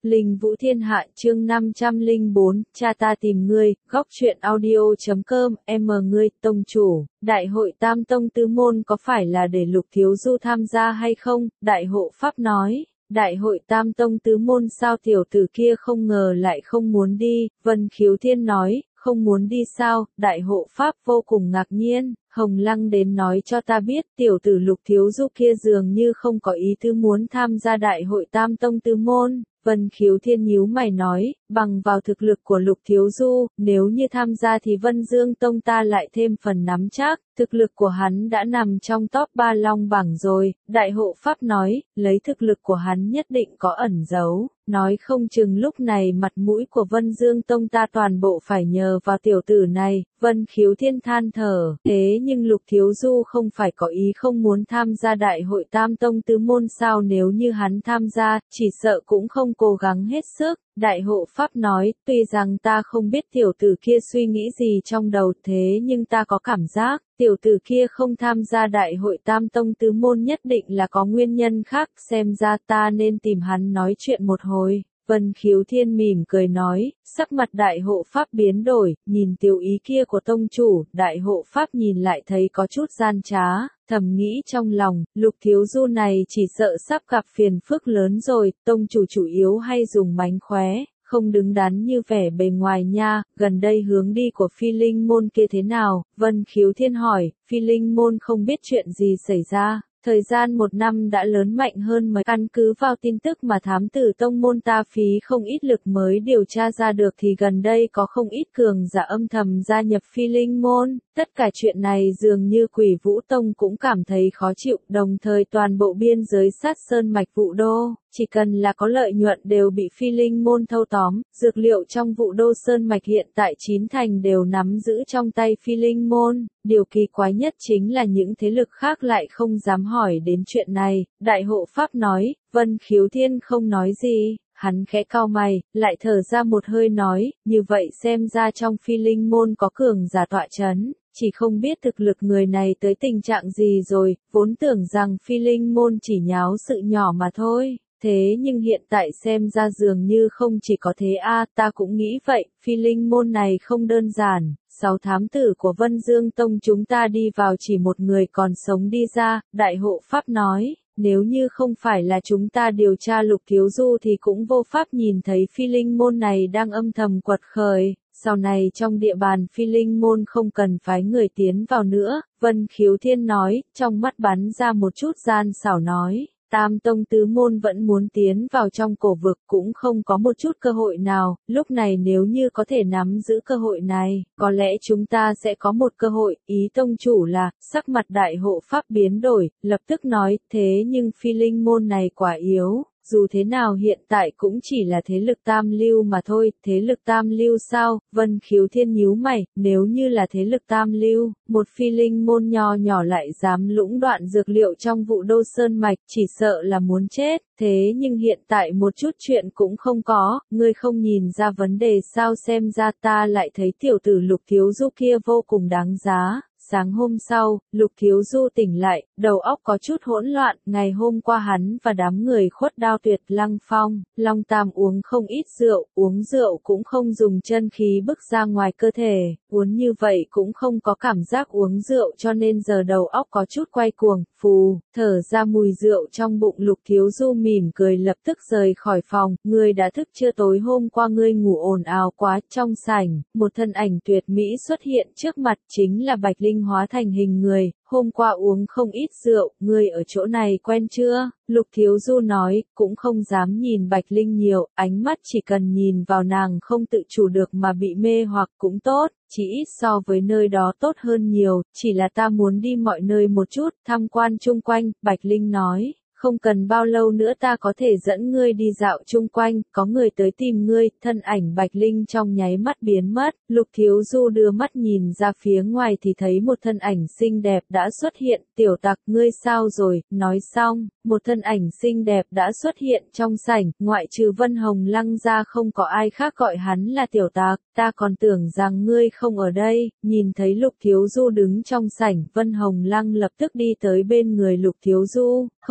Linh Vũ Thiên Hạ chương 504, cha ta tìm ngươi, góc truyện audio.com, ngươi, tông chủ, đại hội tam tông tứ môn có phải là để Lục Thiếu Du tham gia hay không? Đại hộ Pháp nói, đại hội tam tông tứ môn sao tiểu tử kia không ngờ lại không muốn đi, Vân Khiếu Thiên nói, không muốn đi sao? Đại hộ Pháp vô cùng ngạc nhiên, Hồng Lăng đến nói cho ta biết tiểu tử Lục Thiếu Du kia dường như không có ý tư muốn tham gia đại hội tam tông tứ môn. Vân Khiếu Thiên nhíu mày nói, bằng vào thực lực của Lục Thiếu Du, nếu như tham gia thì Vân Dương Tông ta lại thêm phần nắm chắc, thực lực của hắn đã nằm trong top 3 long bảng rồi, đại hộ Pháp nói, lấy thực lực của hắn nhất định có ẩn giấu, nói không chừng lúc này mặt mũi của Vân Dương Tông ta toàn bộ phải nhờ vào tiểu tử này, Vân Khiếu Thiên than thở, thế nhưng Lục Thiếu Du không phải có ý không muốn tham gia đại hội tam tông tứ môn sao nếu như hắn tham gia, chỉ sợ cũng không cố gắng hết sức. Đại hộ Pháp nói, tuy rằng ta không biết tiểu tử kia suy nghĩ gì trong đầu thế nhưng ta có cảm giác, tiểu tử kia không tham gia đại hội tam tông tứ môn nhất định là có nguyên nhân khác, xem ra ta nên tìm hắn nói chuyện một hồi. Vân Khiếu Thiên mỉm cười nói, sắc mặt đại hộ Pháp biến đổi, nhìn tiểu ý kia của tông chủ, đại hộ Pháp nhìn lại thấy có chút gian trá, thầm nghĩ trong lòng, Lục Thiếu Du này chỉ sợ sắp gặp phiền phức lớn rồi, tông chủ chủ yếu hay dùng mánh khóe, không đứng đắn như vẻ bề ngoài nha, gần đây hướng đi của Phi Linh Môn kia thế nào? Vân Khiếu Thiên hỏi, Phi Linh Môn không biết chuyện gì xảy ra. Thời gian 1 năm đã lớn mạnh hơn mới căn cứ vào tin tức mà thám tử tông môn ta phí không ít lực mới điều tra ra được thì gần đây có không ít cường giả âm thầm gia nhập Phi Linh Môn. Tất cả chuyện này dường như Quỷ Vũ Tông cũng cảm thấy khó chịu, đồng thời toàn bộ biên giới sát sơn mạch Vũ Đô, chỉ cần là có lợi nhuận đều bị Phi Linh Môn thâu tóm, dược liệu trong Vũ Đô sơn mạch hiện tại 9 thành đều nắm giữ trong tay Phi Linh Môn. Điều kỳ quái nhất chính là những thế lực khác lại không dám hỏi đến chuyện này, đại hộ Pháp nói, Vân Khiếu Thiên không nói gì. Hắn khẽ cau mày, lại thở ra một hơi nói, như vậy xem ra trong Phi Linh Môn có cường giả tọa chấn, chỉ không biết thực lực người này tới tình trạng gì rồi, vốn tưởng rằng Phi Linh Môn chỉ nháo sự nhỏ mà thôi. Thế nhưng hiện tại xem ra dường như không chỉ có thế ta cũng nghĩ vậy, Phi Linh Môn này không đơn giản. 6 thám tử của Vân Dương Tông chúng ta đi vào chỉ một người còn sống đi ra, đại hộ Pháp nói, nếu như không phải là chúng ta điều tra Lục Thiếu Du thì cũng vô pháp nhìn thấy Phi Linh Môn này đang âm thầm quật khởi, sau này trong địa bàn Phi Linh Môn không cần phái người tiến vào nữa, Vân Khiếu Thiên nói, trong mắt bắn ra một chút gian xảo nói. Tam tông tứ môn vẫn muốn tiến vào trong cổ vực cũng không có một chút cơ hội nào, lúc này nếu như có thể nắm giữ cơ hội này, có lẽ chúng ta sẽ có một cơ hội, ý tông chủ là, sắc mặt đại hộ Pháp biến đổi, lập tức nói, thế nhưng Phi Linh Môn này quả yếu. Dù thế nào hiện tại cũng chỉ là thế lực tam lưu mà thôi, thế lực tam lưu sao? Vân Khiếu Thiên nhíu mày, nếu như là thế lực tam lưu, một Phi Linh Môn nho nhỏ lại dám lũng đoạn dược liệu trong Vũ Đô sơn mạch, chỉ sợ là muốn chết. Thế nhưng hiện tại một chút chuyện cũng không có, ngươi không nhìn ra vấn đề sao? Xem ra ta lại thấy tiểu tử Lục Thiếu Du kia vô cùng đáng giá. Sáng hôm sau, Lục Thiếu Du tỉnh lại, đầu óc có chút hỗn loạn, ngày hôm qua hắn và đám người Khuất Đao Tuyệt Lăng Phong, Long Tam uống không ít rượu, uống rượu cũng không dùng chân khí bức ra ngoài cơ thể, uống như vậy cũng không có cảm giác uống rượu cho nên giờ đầu óc có chút quay cuồng, phù, thở ra mùi rượu trong bụng. Lục Thiếu Du mỉm cười lập tức rời khỏi phòng, ngươi đã thức chưa? Tối hôm qua ngươi ngủ ồn ào quá. Trong sảnh, một thân ảnh tuyệt mỹ xuất hiện trước mặt, chính là Bạch Linh hóa thành hình người, hôm qua uống không ít rượu, ngươi ở chỗ này quen chưa? Lục Thiếu Du nói, cũng không dám nhìn Bạch Linh nhiều, ánh mắt chỉ cần nhìn vào nàng không tự chủ được mà bị mê hoặc cũng tốt, chỉ ít so với nơi đó tốt hơn nhiều, chỉ là ta muốn đi mọi nơi một chút, tham quan chung quanh, Bạch Linh nói. Không cần bao lâu nữa ta có thể dẫn ngươi đi dạo chung quanh, có người tới tìm ngươi, thân ảnh Bạch Linh trong nháy mắt biến mất, Lục Thiếu Du đưa mắt nhìn ra phía ngoài thì thấy một thân ảnh xinh đẹp đã xuất hiện, tiểu tặc ngươi sao rồi, nói xong, một thân ảnh xinh đẹp đã xuất hiện trong sảnh, ngoại trừ Vân Hồng Lăng ra không có ai khác gọi hắn là tiểu tặc, ta còn tưởng rằng ngươi không ở đây, nhìn thấy Lục Thiếu Du đứng trong sảnh, Vân Hồng Lăng lập tức đi tới bên người Lục Thiếu Du, không có một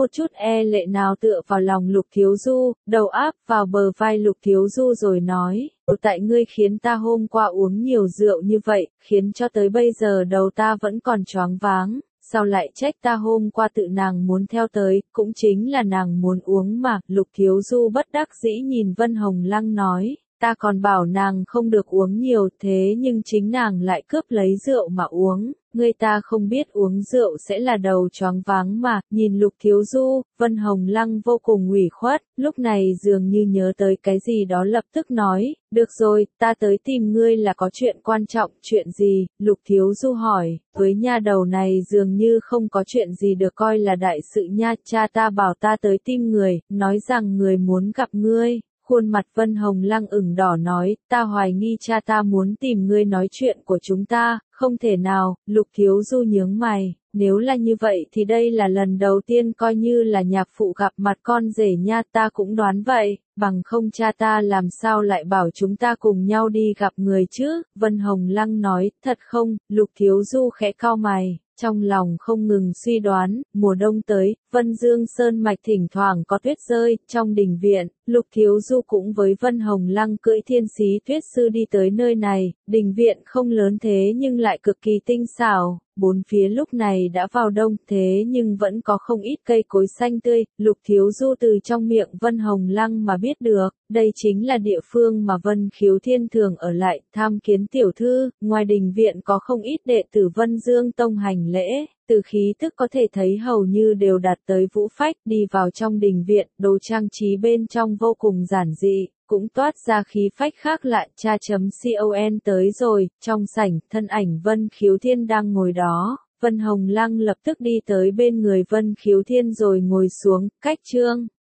một chút e lệ nào tựa vào lòng Lục Thiếu Du, đầu áp vào bờ vai Lục Thiếu Du rồi nói, tại ngươi khiến ta hôm qua uống nhiều rượu như vậy, khiến cho tới bây giờ đầu ta vẫn còn choáng váng. Sao lại trách ta hôm qua tự nàng muốn theo tới, cũng chính là nàng muốn uống mà, Lục Thiếu Du bất đắc dĩ nhìn Vân Hồng Lăng nói, ta còn bảo nàng không được uống nhiều thế nhưng chính nàng lại cướp lấy rượu mà uống, người ta không biết uống rượu sẽ là đầu choáng váng mà, nhìn Lục Thiếu Du, Vân Hồng Lăng vô cùng ủy khuất, lúc này dường như nhớ tới cái gì đó lập tức nói, được rồi, ta tới tìm ngươi là có chuyện quan trọng, chuyện gì, Lục Thiếu Du hỏi, với nha đầu này dường như không có chuyện gì được coi là đại sự nha, cha ta bảo ta tới tìm người, nói rằng người muốn gặp ngươi. Khuôn mặt Vân Hồng Lăng ửng đỏ nói, ta hoài nghi cha ta muốn tìm ngươi nói chuyện của chúng ta, không thể nào, Lục Thiếu Du nhướng mày, nếu là như vậy thì đây là lần đầu tiên coi như là nhạc phụ gặp mặt con rể nha, ta cũng đoán vậy, bằng không cha ta làm sao lại bảo chúng ta cùng nhau đi gặp người chứ, Vân Hồng Lăng nói, thật không, Lục Thiếu Du khẽ cau mày. Trong lòng không ngừng suy đoán, mùa đông tới, Vân Dương Sơn Mạch thỉnh thoảng có tuyết rơi, trong đình viện, Lục Thiếu Du cũng với Vân Hồng Lăng cưỡi thiên xí tuyết sư đi tới nơi này, đình viện không lớn thế nhưng lại cực kỳ tinh xảo, bốn phía lúc này đã vào đông thế nhưng vẫn có không ít cây cối xanh tươi, Lục Thiếu Du từ trong miệng Vân Hồng Lăng mà biết được, đây chính là địa phương mà Vân Khiếu Thiên thường ở lại, tham kiến tiểu thư, ngoài đình viện có không ít đệ tử Vân Dương Tông hành lễ. Từ khí tức có thể thấy hầu như đều đạt tới vũ phách, đi vào trong đình viện, đồ trang trí bên trong vô cùng giản dị, cũng toát ra khí phách khác lạ, cha.con tới rồi, trong sảnh, thân ảnh Vân Khiếu Thiên đang ngồi đó, Vân Hồng Lăng lập tức đi tới bên người Vân Khiếu Thiên rồi ngồi xuống, cách chương.